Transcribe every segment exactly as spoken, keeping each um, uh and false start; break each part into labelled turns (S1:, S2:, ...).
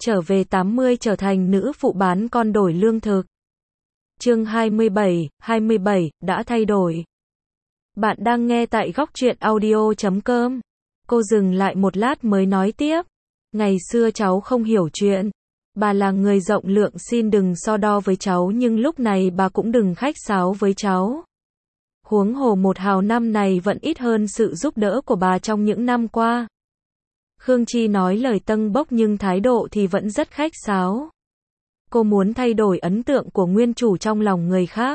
S1: trở về tám mươi trở thành nữ phụ bán con đổi lương thực. Chương hai mươi bảy, hai mươi bảy, đã thay đổi. Bạn đang nghe tại góc truyện audio chấm com. Cô dừng lại một lát mới nói tiếp. Ngày xưa cháu không hiểu chuyện. Bà là người rộng lượng, xin đừng so đo với cháu, nhưng lúc này bà cũng đừng khách sáo với cháu. Huống hồ một hào năm này vẫn ít hơn sự giúp đỡ của bà trong những năm qua. Khương Chi nói lời tâng bốc nhưng thái độ thì vẫn rất khách sáo. Cô muốn thay đổi ấn tượng của nguyên chủ trong lòng người khác.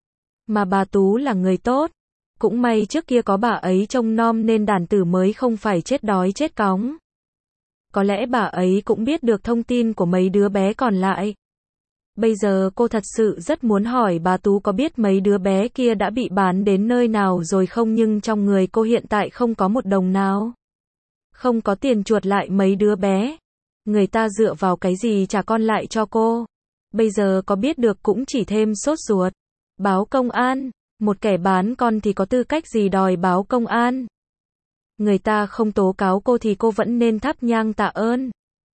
S1: Mà bà Tú là người tốt. Cũng may trước kia có bà ấy trông nom nên đàn tử mới không phải chết đói chết cóng. Có lẽ bà ấy cũng biết được thông tin của mấy đứa bé còn lại. Bây giờ cô thật sự rất muốn hỏi bà Tú có biết mấy đứa bé kia đã bị bán đến nơi nào rồi không, nhưng trong người cô hiện tại không có một đồng nào. Không có tiền chuột lại mấy đứa bé. Người ta dựa vào cái gì trả con lại cho cô. Bây giờ có biết được cũng chỉ thêm sốt ruột. Báo công an. Một kẻ bán con thì có tư cách gì đòi báo công an. Người ta không tố cáo cô thì cô vẫn nên thắp nhang tạ ơn.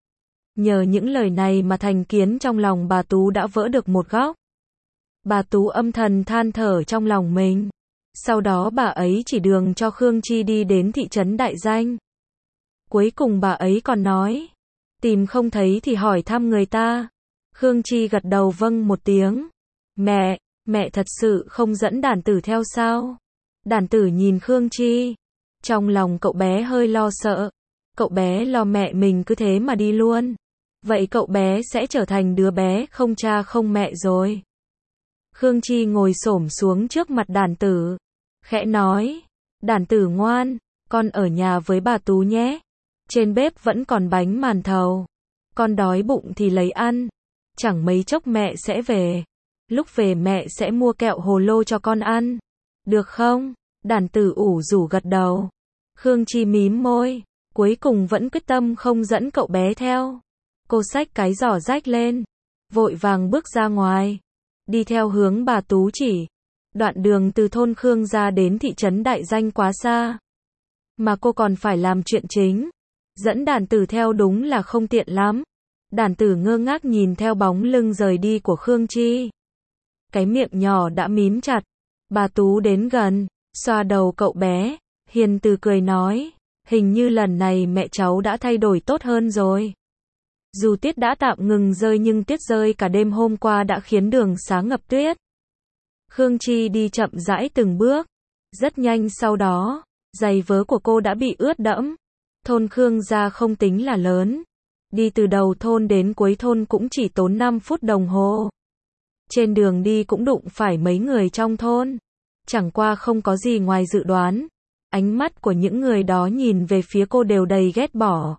S1: Nhờ những lời này mà thành kiến trong lòng bà Tú đã vỡ được một góc. Bà Tú âm thầm than thở trong lòng mình. Sau đó bà ấy chỉ đường cho Khương Chi đi đến thị trấn Đại Danh. Cuối cùng bà ấy còn nói, tìm không thấy thì hỏi thăm người ta. Khương Chi gật đầu vâng một tiếng. Mẹ, mẹ thật sự không dẫn đàn tử theo sao? Đàn tử nhìn Khương Chi. Trong lòng cậu bé hơi lo sợ. Cậu bé lo mẹ mình cứ thế mà đi luôn. Vậy cậu bé sẽ trở thành đứa bé không cha không mẹ rồi. Khương Chi ngồi xổm xuống trước mặt đàn tử. Khẽ nói, đàn tử ngoan, con ở nhà với bà Tú nhé. Trên bếp vẫn còn bánh màn thầu. Con đói bụng thì lấy ăn. Chẳng mấy chốc mẹ sẽ về. Lúc về mẹ sẽ mua kẹo hồ lô cho con ăn. Được không? Đàn tử ủ rủ gật đầu. Khương Chi mím môi. Cuối cùng vẫn quyết tâm không dẫn cậu bé theo. Cô xách cái giỏ rách lên. Vội vàng bước ra ngoài. Đi theo hướng bà Tú chỉ. Đoạn đường từ thôn Khương ra đến thị trấn Đại Danh quá xa. Mà cô còn phải làm chuyện chính. Dẫn đàn tử theo đúng là không tiện lắm. Đàn tử ngơ ngác nhìn theo bóng lưng rời đi của Khương Chi. Cái miệng nhỏ đã mím chặt. Bà Tú đến gần, xoa đầu cậu bé, hiền từ cười nói, hình như lần này mẹ cháu đã thay đổi tốt hơn rồi. Dù tuyết đã tạm ngừng rơi nhưng tuyết rơi cả đêm hôm qua đã khiến đường xá ngập tuyết. Khương Chi đi chậm rãi từng bước. Rất nhanh sau đó, giày vớ của cô đã bị ướt đẫm. Thôn Khương gia không tính là lớn. Đi từ đầu thôn đến cuối thôn cũng chỉ tốn năm phút đồng hồ. Trên đường đi cũng đụng phải mấy người trong thôn. Chẳng qua không có gì ngoài dự đoán. Ánh mắt của những người đó nhìn về phía cô đều đầy ghét bỏ.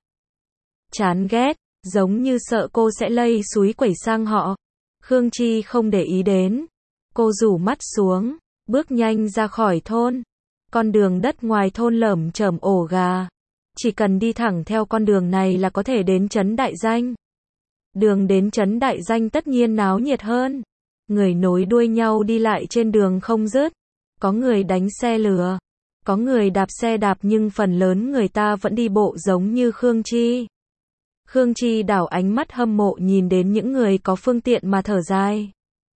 S1: Chán ghét, giống như sợ cô sẽ lây xúi quẩy sang họ. Khương Chi không để ý đến. Cô rủ mắt xuống, bước nhanh ra khỏi thôn. Con đường đất ngoài thôn lởm chởm ổ gà. Chỉ cần đi thẳng theo con đường này là có thể đến trấn Đại Danh. Đường đến trấn Đại Danh tất nhiên náo nhiệt hơn. Người nối đuôi nhau đi lại trên đường không dứt. Có người đánh xe lừa. Có người đạp xe đạp nhưng phần lớn người ta vẫn đi bộ giống như Khương Chi. Khương Chi đảo ánh mắt hâm mộ nhìn đến những người có phương tiện mà thở dài.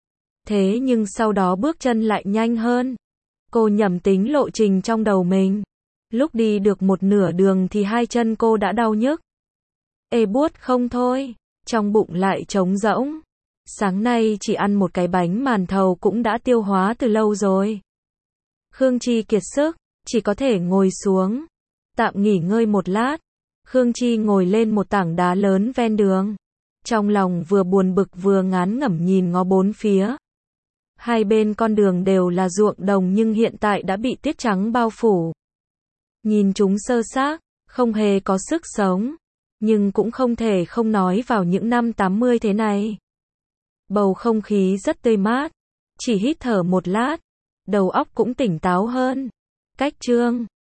S1: Thế nhưng sau đó bước chân lại nhanh hơn. Cô nhẩm tính lộ trình trong đầu mình. Lúc đi được một nửa đường thì hai chân cô đã đau nhức. Ê buốt không thôi, trong bụng lại trống rỗng. Sáng nay chỉ ăn một cái bánh màn thầu cũng đã tiêu hóa từ lâu rồi. Khương Chi kiệt sức, chỉ có thể ngồi xuống. Tạm nghỉ ngơi một lát. Khương Chi ngồi lên một tảng đá lớn ven đường. Trong lòng vừa buồn bực vừa ngán ngẩm nhìn ngó bốn phía. Hai bên con đường đều là ruộng đồng nhưng hiện tại đã bị tuyết trắng bao phủ. Nhìn chúng sơ xác, không hề có sức sống. Nhưng cũng không thể không nói vào những năm tám mươi thế này. Bầu không khí rất tươi mát. Chỉ hít thở một lát, đầu óc cũng tỉnh táo hơn. Cách chương